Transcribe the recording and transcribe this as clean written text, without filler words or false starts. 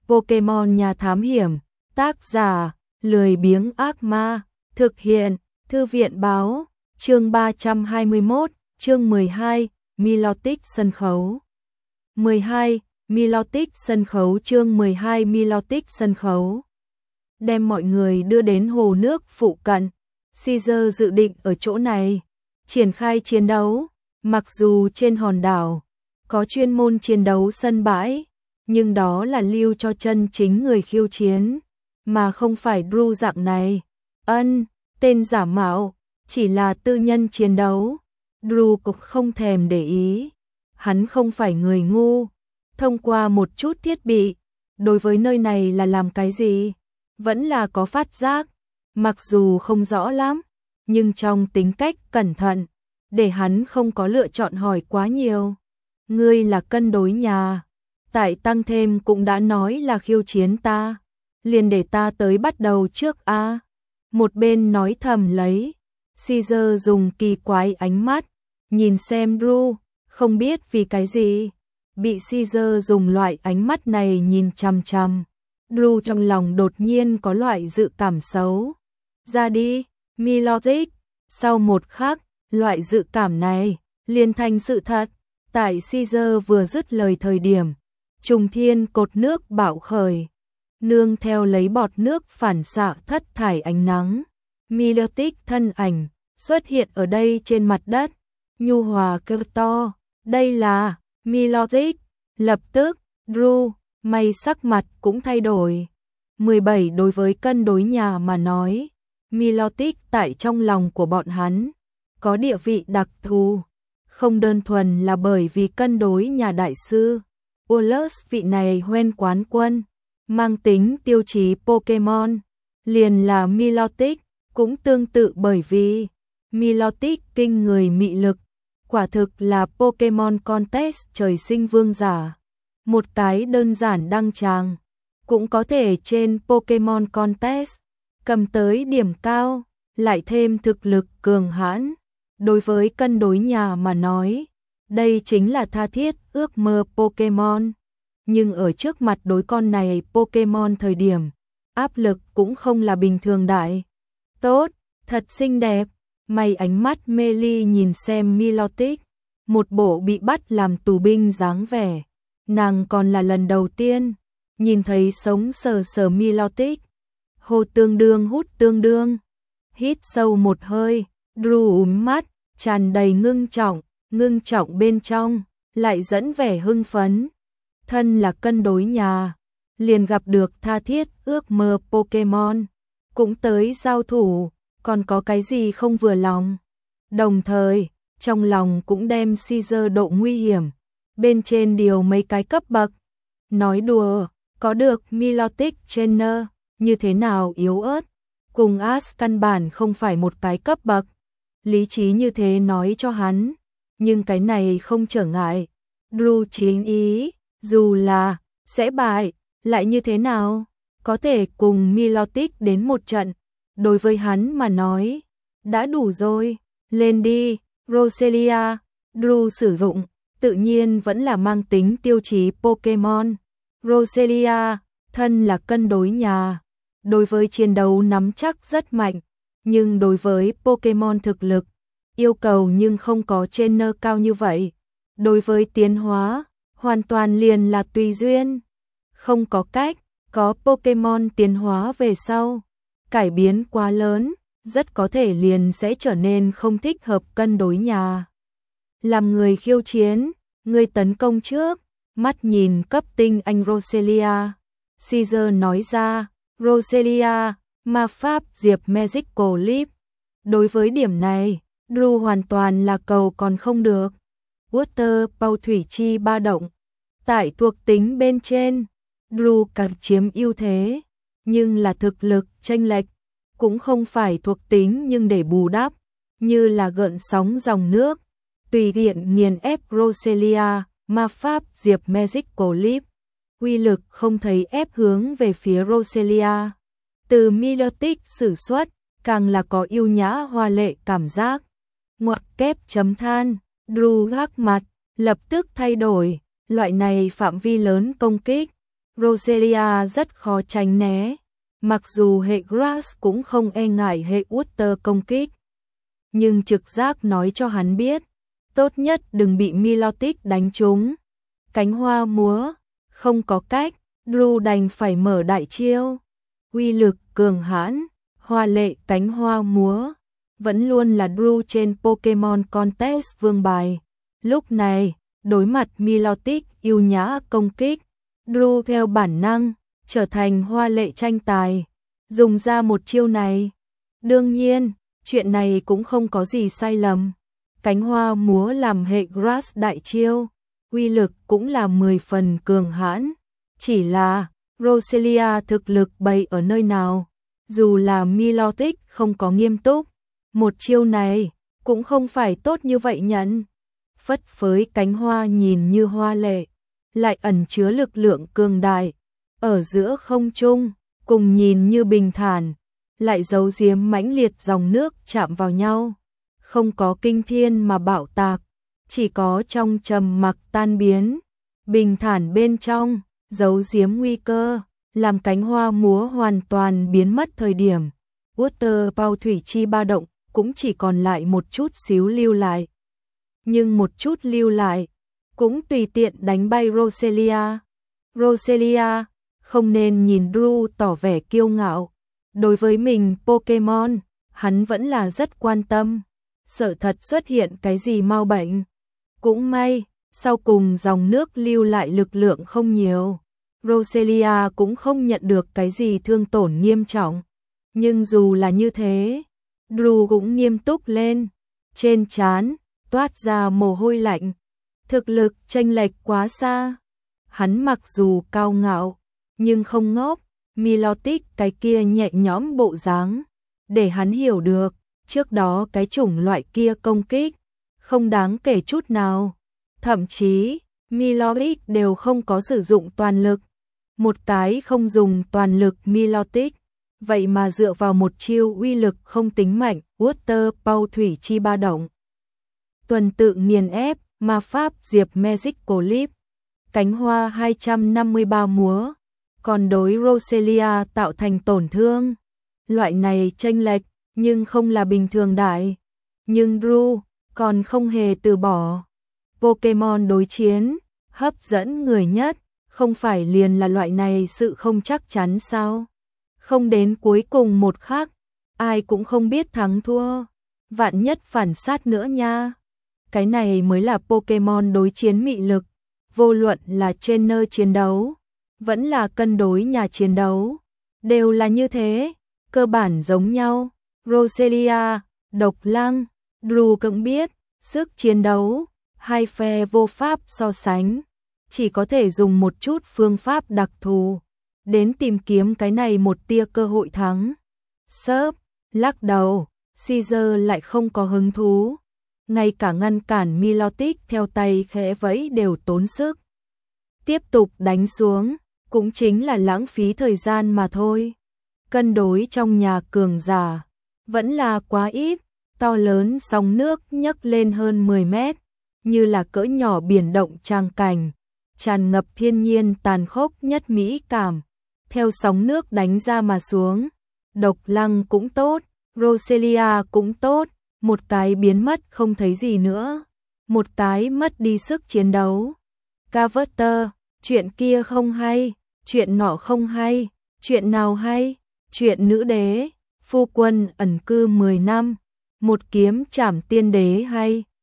Pokemon nhà thám hiểm, tác giả, lười biếng ác ma, thực hiện, thư viện báo, chương 321, chương 12, Milotic sân khấu. 12, Milotic sân khấu chương 12 Milotic sân khấu. Đem mọi người đưa đến hồ nước phụ cận, Caesar dự định ở chỗ này triển khai chiến đấu, mặc dù trên hòn đảo có chuyên môn chiến đấu sân bãi, nhưng đó là lưu cho chân chính người khiêu chiến, mà không phải Drew dạng này. Tên giả mạo, chỉ là tư nhân chiến đấu. Drew cũng không thèm để ý. Hắn không phải người ngu. Thông qua một chút thiết bị, đối với nơi này là làm cái gì, vẫn là có phát giác. Mặc dù không rõ lắm, nhưng trong tính cách cẩn thận, để hắn không có lựa chọn hỏi quá nhiều. Ngươi là cân đối nhà. Tại tăng thêm cũng đã nói là khiêu chiến ta, liền để ta tới bắt đầu trước a. Một bên nói thầm lấy, Caesar dùng kỳ quái ánh mắt nhìn xem Drew, không biết vì cái gì bị Caesar dùng loại ánh mắt này nhìn chằm chằm. Drew trong lòng đột nhiên có loại dự cảm xấu. Ra đi, Milotic. Sau một khắc, loại dự cảm này liền thành sự thật. Tại Caesar vừa dứt lời thời điểm, trùng thiên cột nước bạo khởi, nương theo lấy bọt nước phản xạ thất thải ánh nắng. Milotic thân ảnh xuất hiện ở đây trên mặt đất, nhu hòa kêu to, đây là Milotic. Lập tức, Drew, may sắc mặt cũng thay đổi. 17 đối với cân đối nhà mà nói, Milotic tại trong lòng của bọn hắn có địa vị đặc thù, không đơn thuần là bởi vì cân đối nhà đại sư Wallace vị này hoen quán quân, mang tính tiêu chí Pokemon, liền là Milotic, cũng tương tự bởi vì Milotic kinh người mị lực, quả thực là Pokemon Contest trời sinh vương giả. Một cái đơn giản đăng tràng, cũng có thể trên Pokemon Contest cầm tới điểm cao, lại thêm thực lực cường hãn. Đối với cân đối nhà mà nói, đây chính là tha thiết ước mơ Pokemon. Nhưng ở trước mặt đối con này Pokemon thời điểm, áp lực cũng không là bình thường đại. Tốt, thật xinh đẹp. May ánh mắt mê ly nhìn xem Milotic, một bộ bị bắt làm tù binh dáng vẻ. Nàng còn là lần đầu tiên nhìn thấy sống sờ sờ Milotic. Hô tương đương hút tương đương. Hít sâu một hơi, Drew mắt tràn đầy ngưng trọng bên trong lại dẫn vẻ hưng phấn. Thân là cân đối nhà, liền gặp được tha thiết ước mơ Pokemon, cũng tới giao thủ, còn có cái gì không vừa lòng. Đồng thời, trong lòng cũng đem Caesar độ nguy hiểm bên trên điều mấy cái cấp bậc. Nói đùa, có được Milotic Trainer như thế nào yếu ớt, cùng Ash căn bản không phải một cái cấp bậc. Lý trí như thế nói cho hắn, nhưng cái này không trở ngại. Drew chính ý, dù là sẽ bại, lại như thế nào, có thể cùng Milotic đến một trận, đối với hắn mà nói, đã đủ rồi. Lên đi, Roselia. Drew sử dụng, tự nhiên vẫn là mang tính tiêu chí Pokemon. Roselia, thân là cân đối nhà, đối với chiến đấu nắm chắc rất mạnh, nhưng đối với Pokemon thực lực, yêu cầu nhưng không có trainer cao như vậy. Đối với tiến hóa, hoàn toàn liền là tùy duyên. Không có cách, có Pokemon tiến hóa về sau, cải biến quá lớn, rất có thể liền sẽ trở nên không thích hợp cân đối nhà. Làm người khiêu chiến, người tấn công trước, mắt nhìn cấp tinh anh Roselia. Caesar nói ra, Roselia, ma pháp diệp Magical Leap. Đối với điểm này, Drew hoàn toàn là cầu còn không được. Water Power thủy chi ba động. Tại thuộc tính bên trên, Drew càng chiếm ưu thế, nhưng là thực lực chênh lệch, cũng không phải thuộc tính nhưng để bù đắp, như là gợn sóng dòng nước, tùy tiện nghiền ép Roselia, ma pháp diệp Magical Leap. Uy lực không thấy ép hướng về phía Roselia. Từ Milotic sử xuất, càng là có yêu nhã hoa lệ cảm giác. Ngoặc kép chấm than, Drew gác mặt, lập tức thay đổi, loại này phạm vi lớn công kích, Roselia rất khó tránh né, mặc dù hệ Grass cũng không e ngại hệ Water công kích. Nhưng trực giác nói cho hắn biết, tốt nhất đừng bị Milotic đánh trúng. Cánh hoa múa, không có cách, Drew đành phải mở đại chiêu. Uy lực cường hãn, hoa lệ cánh hoa múa, vẫn luôn là Drew trên Pokemon Contest vương bài. Lúc này, đối mặt Milotic yêu nhã công kích, Drew theo bản năng, trở thành hoa lệ tranh tài, dùng ra một chiêu này. Đương nhiên, chuyện này cũng không có gì sai lầm. Cánh hoa múa làm hệ Grass đại chiêu, uy lực cũng là 10 phần cường hãn. Chỉ là, Roselia thực lực bày ở nơi nào, dù là Milotic không có nghiêm túc, một chiêu này cũng không phải tốt như vậy nhận. Phất phới cánh hoa nhìn như hoa lệ, lại ẩn chứa lực lượng cường đại, ở giữa không trung, cùng nhìn như bình thản, lại giấu giếm mãnh liệt dòng nước chạm vào nhau, không có kinh thiên mà bạo tạc, chỉ có trong trầm mặc tan biến, bình thản bên trong, giấu giếm nguy cơ, làm cánh hoa múa hoàn toàn biến mất thời điểm. Water bao thủy chi ba động, cũng chỉ còn lại một chút xíu lưu lại. Nhưng một chút lưu lại, cũng tùy tiện đánh bay Roselia. Roselia, không nên nhìn Drew tỏ vẻ kiêu ngạo. Đối với mình Pokemon, hắn vẫn là rất quan tâm. Sợ thật xuất hiện cái gì mau bệnh. Cũng may, sau cùng dòng nước lưu lại lực lượng không nhiều. Roselia cũng không nhận được cái gì thương tổn nghiêm trọng. Nhưng dù là như thế, Drew cũng nghiêm túc lên. Trên trán toát ra mồ hôi lạnh. Thực lực chênh lệch quá xa. Hắn mặc dù cao ngạo, nhưng không ngốc. Milotic cái kia nhẹ nhõm bộ dáng, để hắn hiểu được, trước đó cái chủng loại kia công kích, không đáng kể chút nào. Thậm chí, Milotic đều không có sử dụng toàn lực. Một cái không dùng toàn lực Milotic, vậy mà dựa vào một chiêu uy lực không tính mạnh, Water bao thủy chi ba động. Tuần tự nghiền ép, ma pháp diệp Magical Leap, cánh hoa 253 múa, còn đối Roselia tạo thành tổn thương. Loại này chênh lệch, nhưng không là bình thường đại. Nhưng Drew còn không hề từ bỏ. Pokemon đối chiến, hấp dẫn người nhất, không phải liền là loại này sự không chắc chắn sao? Không đến cuối cùng một khắc, ai cũng không biết thắng thua. Vạn nhất phản sát nữa nha. Cái này mới là Pokemon đối chiến mị lực. Vô luận là trainer chiến đấu, vẫn là cân đối nhà chiến đấu, đều là như thế, cơ bản giống nhau. Roselia, Độc Lăng, Drew cũng biết, sức chiến đấu, hai phe vô pháp so sánh, chỉ có thể dùng một chút phương pháp đặc thù, đến tìm kiếm cái này một tia cơ hội thắng. Sớp, lắc đầu, Caesar lại không có hứng thú, ngay cả ngăn cản Milotic theo tay khẽ vẫy đều tốn sức. Tiếp tục đánh xuống, cũng chính là lãng phí thời gian mà thôi. Cân đối trong nhà cường giả, vẫn là quá ít, to lớn sóng nước nhấc lên hơn 10 mét, như là cỡ nhỏ biển động trang cảnh, tràn ngập thiên nhiên tàn khốc nhất mỹ cảm. Theo sóng nước đánh ra mà xuống, Độc Lăng cũng tốt, Roselia cũng tốt, một cái biến mất không thấy gì nữa, một cái mất đi sức chiến đấu. Carver, chuyện kia không hay, chuyện nọ không hay, chuyện nào hay, chuyện nữ đế, phu quân ẩn cư 10 năm, một kiếm trảm tiên đế hay.